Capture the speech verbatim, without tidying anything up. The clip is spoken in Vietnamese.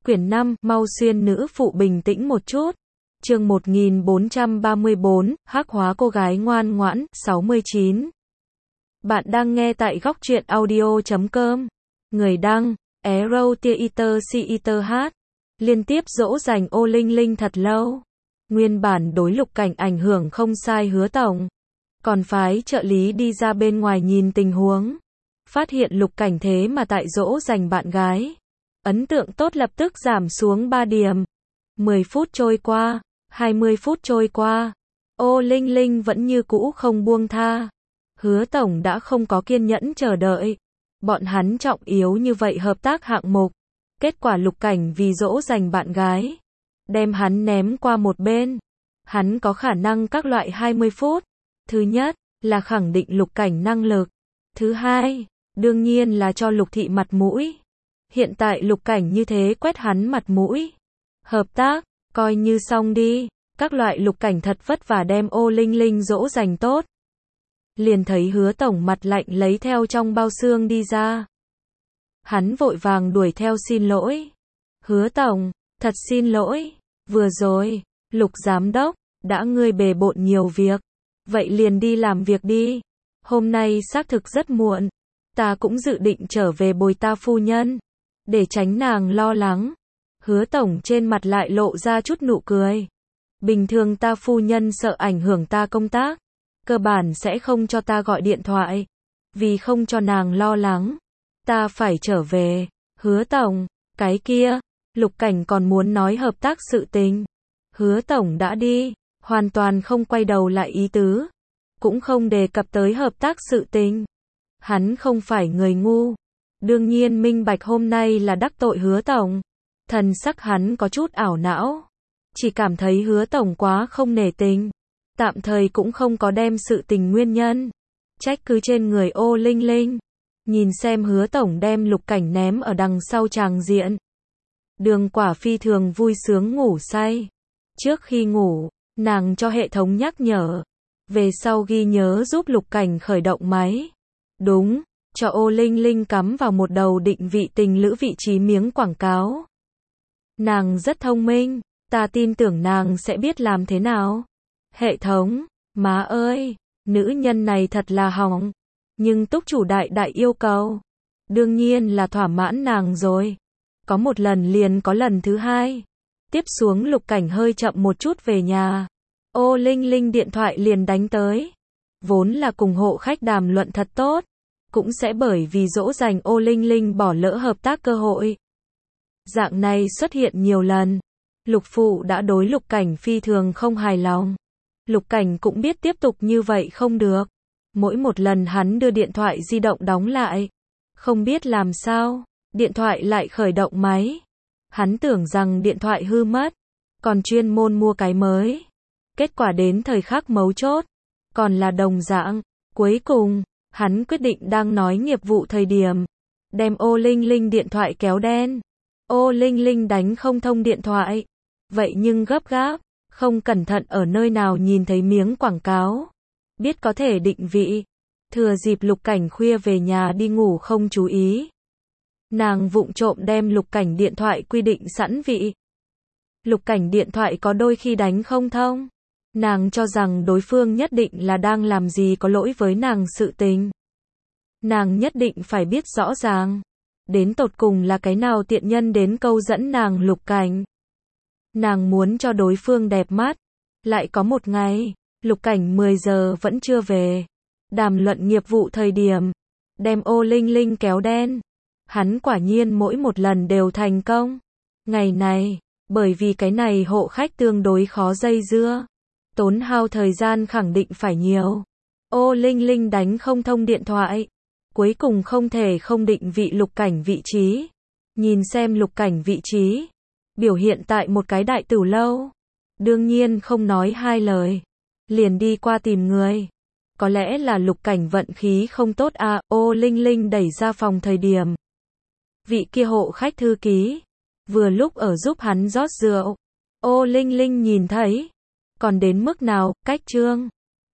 Quyển năm, mau xuyên nữ phụ bình tĩnh một chút. Chương một nghìn bốn trăm ba mươi tư, hắc hóa cô gái ngoan ngoãn, sáu mươi chín. Bạn đang nghe tại góc truyện audio chấm com. Người đăng, Arrow Theater Theater hát. Liên tiếp dỗ dành ô Linh Linh thật lâu. Nguyên bản đối Lục Cảnh ảnh hưởng không sai Hứa Tổng. Còn phái trợ lý đi ra bên ngoài nhìn tình huống. Phát hiện Lục Cảnh thế mà tại dỗ dành bạn gái. Ấn tượng tốt lập tức giảm xuống ba điểm. mười phút trôi qua, hai mươi phút trôi qua. Ô Linh Linh vẫn như cũ không buông tha. Hứa Tổng đã không có kiên nhẫn chờ đợi. Bọn hắn trọng yếu như vậy hợp tác hạng mục. Kết quả Lục Cảnh vì dỗ dành bạn gái. Đem hắn ném qua một bên. Hắn có khả năng các loại hai mươi phút. Thứ nhất, là khẳng định Lục Cảnh năng lực. Thứ hai, đương nhiên là cho Lục Thị mặt mũi. Hiện tại Lục Cảnh như thế quét hắn mặt mũi. Hợp tác, coi như xong đi. Các loại Lục Cảnh thật vất vả đem ô Linh Linh dỗ dành tốt. Liền thấy Hứa Tổng mặt lạnh lấy theo trong bao xương đi ra. Hắn vội vàng đuổi theo xin lỗi. Hứa Tổng, thật xin lỗi. Vừa rồi, Lục Giám Đốc, đã ngươi bề bộn nhiều việc. Vậy liền đi làm việc đi. Hôm nay xác thực rất muộn. Ta cũng dự định trở về bồi ta phu nhân. Để tránh nàng lo lắng. Hứa Tổng trên mặt lại lộ ra chút nụ cười. Bình thường ta phu nhân sợ ảnh hưởng ta công tác. Cơ bản sẽ không cho ta gọi điện thoại. Vì không cho nàng lo lắng. Ta phải trở về. Hứa Tổng, cái kia. Lục Cảnh còn muốn nói hợp tác sự tình. Hứa Tổng đã đi. Hoàn toàn không quay đầu lại ý tứ. Cũng không đề cập tới hợp tác sự tình. Hắn không phải người ngu. Đương nhiên minh bạch hôm nay là đắc tội Hứa Tổng. Thần sắc hắn có chút ảo não. Chỉ cảm thấy Hứa Tổng quá không nể tình. Tạm thời cũng không có đem sự tình nguyên nhân. Trách cứ trên người ô Linh Linh. Nhìn xem Hứa Tổng đem Lục Cảnh ném ở đằng sau tràng diện. Đường Quả phi thường vui sướng ngủ say. Trước khi ngủ, nàng cho hệ thống nhắc nhở. Về sau ghi nhớ giúp Lục Cảnh khởi động máy. Đúng, cho ô Linh Linh cắm vào một đầu định vị tình lữ vị trí miếng quảng cáo. Nàng rất thông minh, ta tin tưởng nàng sẽ biết làm thế nào. Hệ thống, má ơi, nữ nhân này thật là hỏng. Nhưng túc chủ đại đại yêu cầu. Đương nhiên là thỏa mãn nàng rồi. Có một lần liền có lần thứ hai. Tiếp xuống Lục Cảnh hơi chậm một chút về nhà. Ô Linh Linh điện thoại liền đánh tới. Vốn là cùng hộ khách đàm luận thật tốt. Cũng sẽ bởi vì dỗ dành ô Linh Linh bỏ lỡ hợp tác cơ hội. Dạng này xuất hiện nhiều lần. Lục Phụ đã đối Lục Cảnh phi thường không hài lòng. Lục Cảnh cũng biết tiếp tục như vậy không được. Mỗi một lần hắn đưa điện thoại di động đóng lại. Không biết làm sao, điện thoại lại khởi động máy. Hắn tưởng rằng điện thoại hư mất. Còn chuyên môn mua cái mới. Kết quả đến thời khắc mấu chốt. Còn là đồng dạng. Cuối cùng, hắn quyết định đang nói nghiệp vụ thời điểm. Đem ô Linh Linh điện thoại kéo đen. Ô Linh Linh đánh không thông điện thoại. Vậy nhưng gấp gáp. Không cẩn thận ở nơi nào nhìn thấy miếng quảng cáo. Biết có thể định vị. Thừa dịp Lục Cảnh khuya về nhà đi ngủ không chú ý. Nàng vụng trộm đem Lục Cảnh điện thoại quy định sẵn vị. Lục Cảnh điện thoại có đôi khi đánh không thông. Nàng cho rằng đối phương nhất định là đang làm gì có lỗi với nàng sự tình. Nàng nhất định phải biết rõ ràng. Đến tột cùng là cái nào tiện nhân đến câu dẫn nàng Lục Cảnh. Nàng muốn cho đối phương đẹp mắt. Lại có một ngày, Lục Cảnh mười giờ vẫn chưa về. Đàm luận nghiệp vụ thời điểm. Đem ô Linh Linh kéo đen. Hắn quả nhiên mỗi một lần đều thành công. Ngày này, bởi vì cái này hộ khách tương đối khó dây dưa. Tốn hao thời gian khẳng định phải nhiều. Ô Linh Linh đánh không thông điện thoại. Cuối cùng không thể không định vị Lục Cảnh vị trí. Nhìn xem Lục Cảnh vị trí. Biểu hiện tại một cái đại tử lâu. Đương nhiên không nói hai lời. Liền đi qua tìm người. Có lẽ là Lục Cảnh vận khí không tốt à. Ô Linh Linh đẩy ra phòng thời điểm. Vị kia hộ khách thư ký. Vừa lúc ở giúp hắn rót rượu. Ô Linh Linh nhìn thấy. Còn đến mức nào, cách trương.